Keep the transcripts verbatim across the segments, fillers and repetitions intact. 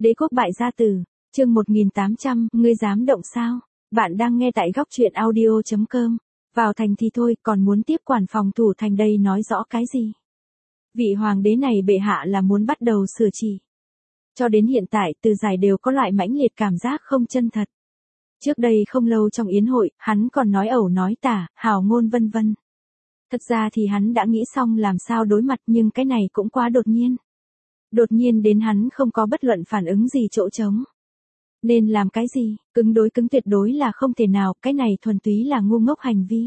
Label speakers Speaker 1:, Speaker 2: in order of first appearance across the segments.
Speaker 1: Đế quốc bại gia tử, chương một nghìn tám trăm, ngươi dám động sao? Bạn đang nghe tại góc truyện audio chấm com. Vào thành thì thôi, còn muốn tiếp quản phòng thủ thành đây nói rõ cái gì? Vị hoàng đế này bệ hạ là muốn bắt đầu sửa trị. Cho đến hiện tại, Từ Giải đều có loại mãnh liệt cảm giác không chân thật. Trước đây không lâu trong yến hội, hắn còn nói ẩu nói tả, hào ngôn vân vân. Thật ra thì hắn đã nghĩ xong làm sao đối mặt, nhưng cái này cũng quá đột nhiên. Đột nhiên đến hắn không có bất luận phản ứng gì chỗ trống. Nên làm cái gì, cứng đối cứng tuyệt đối là không thể nào, cái này thuần túy là ngu ngốc hành vi.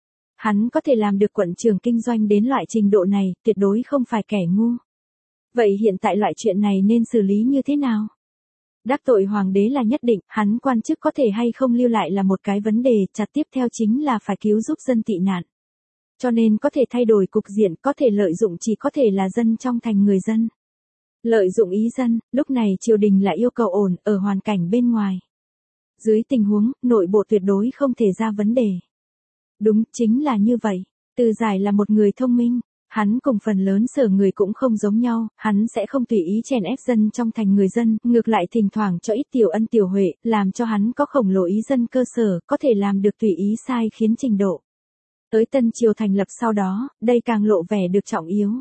Speaker 1: Hắn có thể làm được quận trưởng kinh doanh đến loại trình độ này, tuyệt đối không phải kẻ ngu. Vậy hiện tại loại chuyện này nên xử lý như thế nào? Đắc tội hoàng đế là nhất định, hắn quan chức có thể hay không lưu lại là một cái vấn đề, chặt tiếp theo chính là phải cứu giúp dân tị nạn. Cho nên có thể thay đổi cục diện, có thể lợi dụng chỉ có thể là dân trong thành người dân. Lợi dụng ý dân, lúc này triều đình lại yêu cầu ổn ở hoàn cảnh bên ngoài. Dưới tình huống, nội bộ tuyệt đối không thể ra vấn đề. Đúng, chính là như vậy. Từ Giải là một người thông minh. Hắn cùng phần lớn sở người cũng không giống nhau, hắn sẽ không tùy ý chèn ép dân trong thành người dân, ngược lại thỉnh thoảng cho ít tiểu ân tiểu huệ, làm cho hắn có khổng lồ ý dân cơ sở, có thể làm được tùy ý sai khiến trình độ. Tới Tân Triều thành lập sau đó, đây càng lộ vẻ được trọng yếu.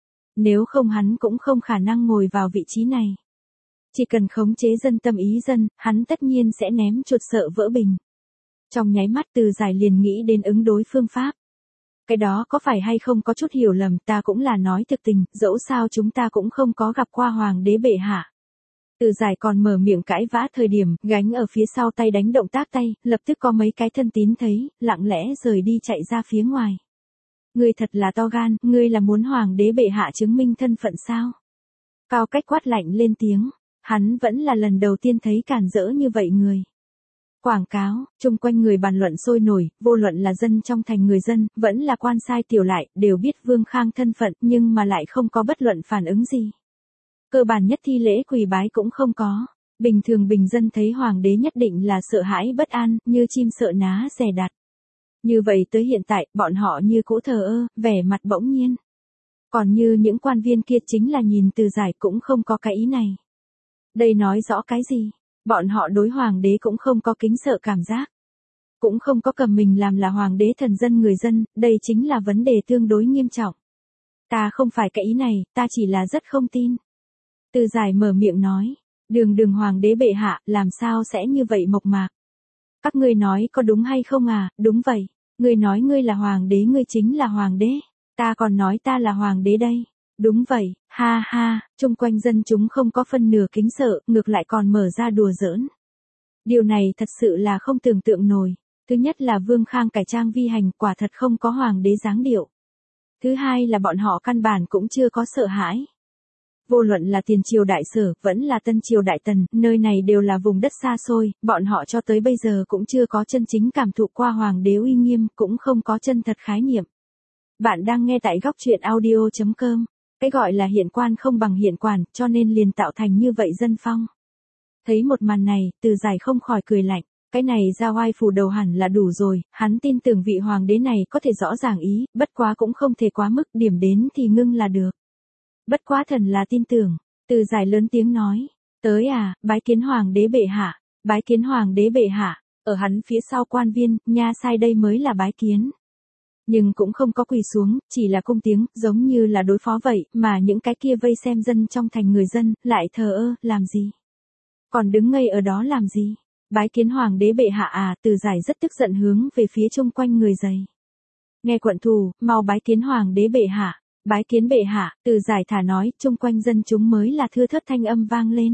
Speaker 1: Nếu không hắn cũng không khả năng ngồi vào vị trí này. Chỉ cần khống chế dân tâm ý dân, hắn tất nhiên sẽ ném chuột sợ vỡ bình. Trong nháy mắt Từ Giải liền nghĩ đến ứng đối phương pháp. Cái đó có phải hay không có chút hiểu lầm, ta cũng là nói thực tình, dẫu sao chúng ta cũng không có gặp qua hoàng đế bệ hạ. Từ Giải còn mở miệng cãi vã thời điểm, gánh ở phía sau tay đánh động tác tay, lập tức có mấy cái thân tín thấy, lặng lẽ rời đi chạy ra phía ngoài. Ngươi thật là to gan, ngươi là muốn hoàng đế bệ hạ chứng minh thân phận sao? Cao Cách quát lạnh lên tiếng, hắn vẫn là lần đầu tiên thấy cản rỡ như vậy người. Quảng cáo, chung quanh người bàn luận sôi nổi, vô luận là dân trong thành người dân, vẫn là quan sai tiểu lại, đều biết Vương Khang thân phận, nhưng mà lại không có bất luận phản ứng gì. Cơ bản nhất thi lễ quỳ bái cũng không có. Bình thường bình dân thấy hoàng đế nhất định là sợ hãi bất an, như chim sợ ná dè đặt. Như vậy tới hiện tại, bọn họ như cũ thờ ơ, vẻ mặt bỗng nhiên. Còn như những quan viên kia chính là nhìn Từ Giải cũng không có cái ý này. Đây nói rõ cái gì? Bọn họ đối hoàng đế cũng không có kính sợ cảm giác. Cũng không có cầm mình làm là hoàng đế thần dân người dân, đây chính là vấn đề tương đối nghiêm trọng. Ta không phải cái ý này, ta chỉ là rất không tin. Từ Giải mở miệng nói, đường đường hoàng đế bệ hạ, làm sao sẽ như vậy mộc mạc? Các ngươi nói có đúng hay không à? Đúng vậy. Ngươi nói ngươi là hoàng đế, ngươi chính là hoàng đế. Ta còn nói ta là hoàng đế đây. Đúng vậy, ha ha, chung quanh dân chúng không có phân nửa kính sợ, ngược lại còn mở ra đùa giỡn. Điều này thật sự là không tưởng tượng nổi. Thứ nhất là Vương Khang cải trang vi hành, quả thật không có hoàng đế dáng điệu. Thứ hai là bọn họ căn bản cũng chưa có sợ hãi. Vô luận là tiền triều đại Sở, vẫn là tân triều đại Tần, nơi này đều là vùng đất xa xôi, bọn họ cho tới bây giờ cũng chưa có chân chính cảm thụ qua hoàng đế uy nghiêm, cũng không có chân thật khái niệm. Bạn đang nghe tại góc truyện audio chấm com. Cái gọi là hiện quan không bằng hiện quản, cho nên liền tạo thành như vậy dân phong. Thấy một màn này, Từ Giải không khỏi cười lạnh. Cái này ra oai phủ đầu hẳn là đủ rồi, hắn tin tưởng vị hoàng đế này có thể rõ ràng ý, bất quá cũng không thể quá mức, điểm đến thì ngưng là được. Bất quá thần là tin tưởng, Từ Giải lớn tiếng nói, tới à, bái kiến hoàng đế bệ hạ, bái kiến hoàng đế bệ hạ, ở hắn phía sau quan viên, nha sai đây mới là bái kiến. Nhưng cũng không có quỳ xuống, chỉ là cung tiếng, giống như là đối phó vậy, mà những cái kia vây xem dân trong thành người dân, lại thờ ơ, làm gì? Còn đứng ngây ở đó làm gì? Bái kiến hoàng đế bệ hạ à, Từ Giải rất tức giận hướng về phía chung quanh người dày. Nghe quận thủ, mau bái kiến hoàng đế bệ hạ, bái kiến bệ hạ, Từ Giải thả nói, chung quanh dân chúng mới là thưa thớt thanh âm vang lên.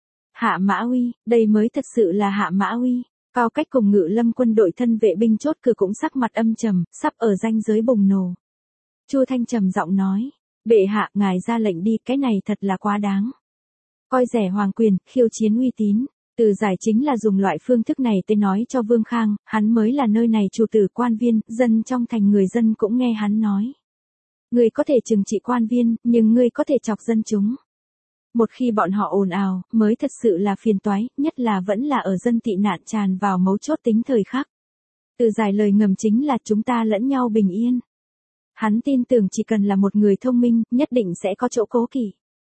Speaker 1: Hạ Mã Uy, đây mới thật sự là Hạ Mã Uy. Cao Cách cùng Ngự Lâm quân đội thân vệ binh chốt cửa cũng sắc mặt âm trầm, sắp ở ranh giới bùng nổ. Chu Thanh trầm giọng nói, bệ hạ, ngài ra lệnh đi, cái này thật là quá đáng. Coi rẻ hoàng quyền, khiêu chiến uy tín. Từ Giải chính là dùng loại phương thức này tới nói cho Vương Khang, hắn mới là nơi này chủ tử quan viên, dân trong thành người dân cũng nghe hắn nói. Ngươi có thể trừng trị quan viên, nhưng ngươi có thể chọc dân chúng. Một khi bọn họ ồn ào, mới thật sự là phiền toái, nhất là vẫn là ở dân tị nạn tràn vào mấu chốt tính thời khắc. Từ Giải lời ngầm chính là chúng ta lẫn nhau bình yên. Hắn tin tưởng chỉ cần là một người thông minh, nhất định sẽ có chỗ cố kỵ.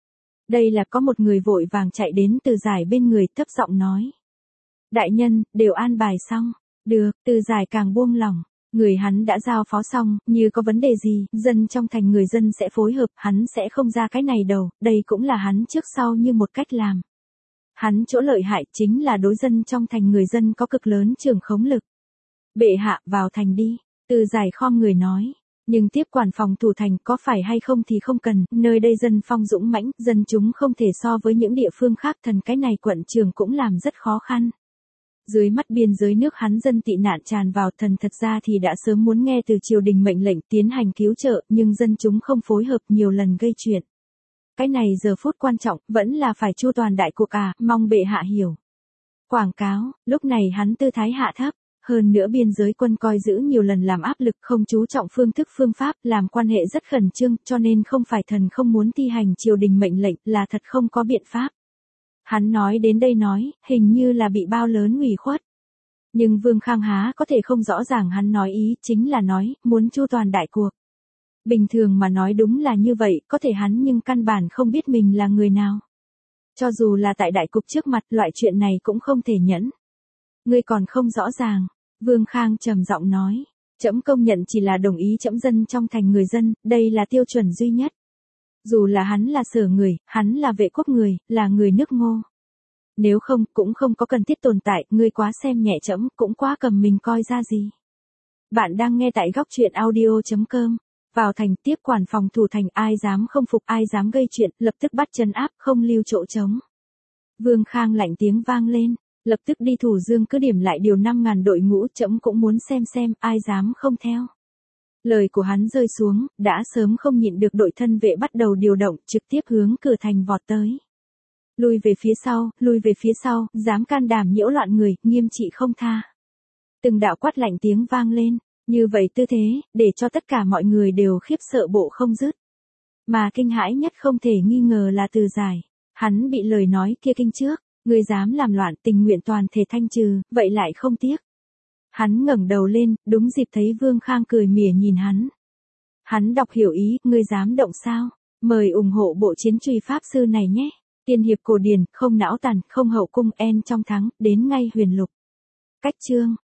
Speaker 1: Đây là có một người vội vàng chạy đến Từ Giải bên người thấp giọng nói. Đại nhân, đều an bài xong. Được, Từ Giải càng buông lỏng. Người hắn đã giao phó xong, như có vấn đề gì, dân trong thành người dân sẽ phối hợp, hắn sẽ không ra cái này đầu, đây cũng là hắn trước sau như một cách làm. Hắn chỗ lợi hại chính là đối dân trong thành người dân có cực lớn trường khống lực. Bệ hạ, vào thành đi, Từ Giải khom người nói. Nhưng tiếp quản phòng thủ thành có phải hay không thì không cần, nơi đây dân phong dũng mãnh, dân chúng không thể so với những địa phương khác, thần cái này quận trường cũng làm rất khó khăn. Dưới mắt biên giới nước hắn dân tị nạn tràn vào, thần thật ra thì đã sớm muốn nghe từ triều đình mệnh lệnh tiến hành cứu trợ, nhưng dân chúng không phối hợp, nhiều lần gây chuyện. Cái này giờ phút quan trọng, vẫn là phải chu toàn đại cuộc à, mong bệ hạ hiểu. Quảng cáo, lúc này hắn tư thái hạ thấp, hơn nữa biên giới quân coi giữ nhiều lần làm áp lực, không chú trọng phương thức phương pháp, làm quan hệ rất khẩn trương, cho nên không phải thần không muốn thi hành triều đình mệnh lệnh, là thật không có biện pháp. Hắn nói đến đây nói, hình như là bị bao lớn ủy khuất. Nhưng Vương Khang há có thể không rõ ràng hắn nói ý, chính là nói, muốn chu toàn đại cuộc. Bình thường mà nói đúng là như vậy, có thể hắn nhưng căn bản không biết mình là người nào. Cho dù là tại đại cục trước mặt, loại chuyện này cũng không thể nhẫn. Ngươi còn không rõ ràng, Vương Khang trầm giọng nói. Trẫm công nhận chỉ là đồng ý trẫm dân trong thành người dân, đây là tiêu chuẩn duy nhất. Dù là hắn là Sở người, hắn là Vệ quốc người, là người nước Ngô. Nếu không, cũng không có cần thiết tồn tại, ngươi quá xem nhẹ trẫm, cũng quá cầm mình coi ra gì. Bạn đang nghe tại góc truyện audio chấm com. Vào thành tiếp quản phòng thủ thành, ai dám không phục, ai dám gây chuyện, lập tức bắt trấn áp, không lưu chỗ trống. Vương Khang lạnh tiếng vang lên, lập tức đi thủ dương cứ điểm lại điều năm ngàn đội ngũ, trẫm cũng muốn xem xem, ai dám không theo. Lời của hắn rơi xuống, đã sớm không nhịn được đội thân vệ bắt đầu điều động, trực tiếp hướng cửa thành vọt tới. Lui về phía sau, lui về phía sau, dám can đảm nhiễu loạn người, nghiêm trị không tha. Từng đạo quát lạnh tiếng vang lên, như vậy tư thế, để cho tất cả mọi người đều khiếp sợ bộ không dứt. Mà kinh hãi nhất không thể nghi ngờ là Từ Giải. Hắn bị lời nói kia kinh trước, người dám làm loạn, tình nguyện toàn thể thanh trừ, vậy lại không tiếc. Hắn ngẩng đầu lên, đúng dịp thấy Vương Khang cười mỉa nhìn hắn. Hắn đọc hiểu ý, ngươi dám động sao? Mời ủng hộ bộ chiến truy pháp sư này nhé. Tiên hiệp cổ điển, không não tàn, không hậu cung, en trong thắng, đến ngay huyền lục. Cách chương.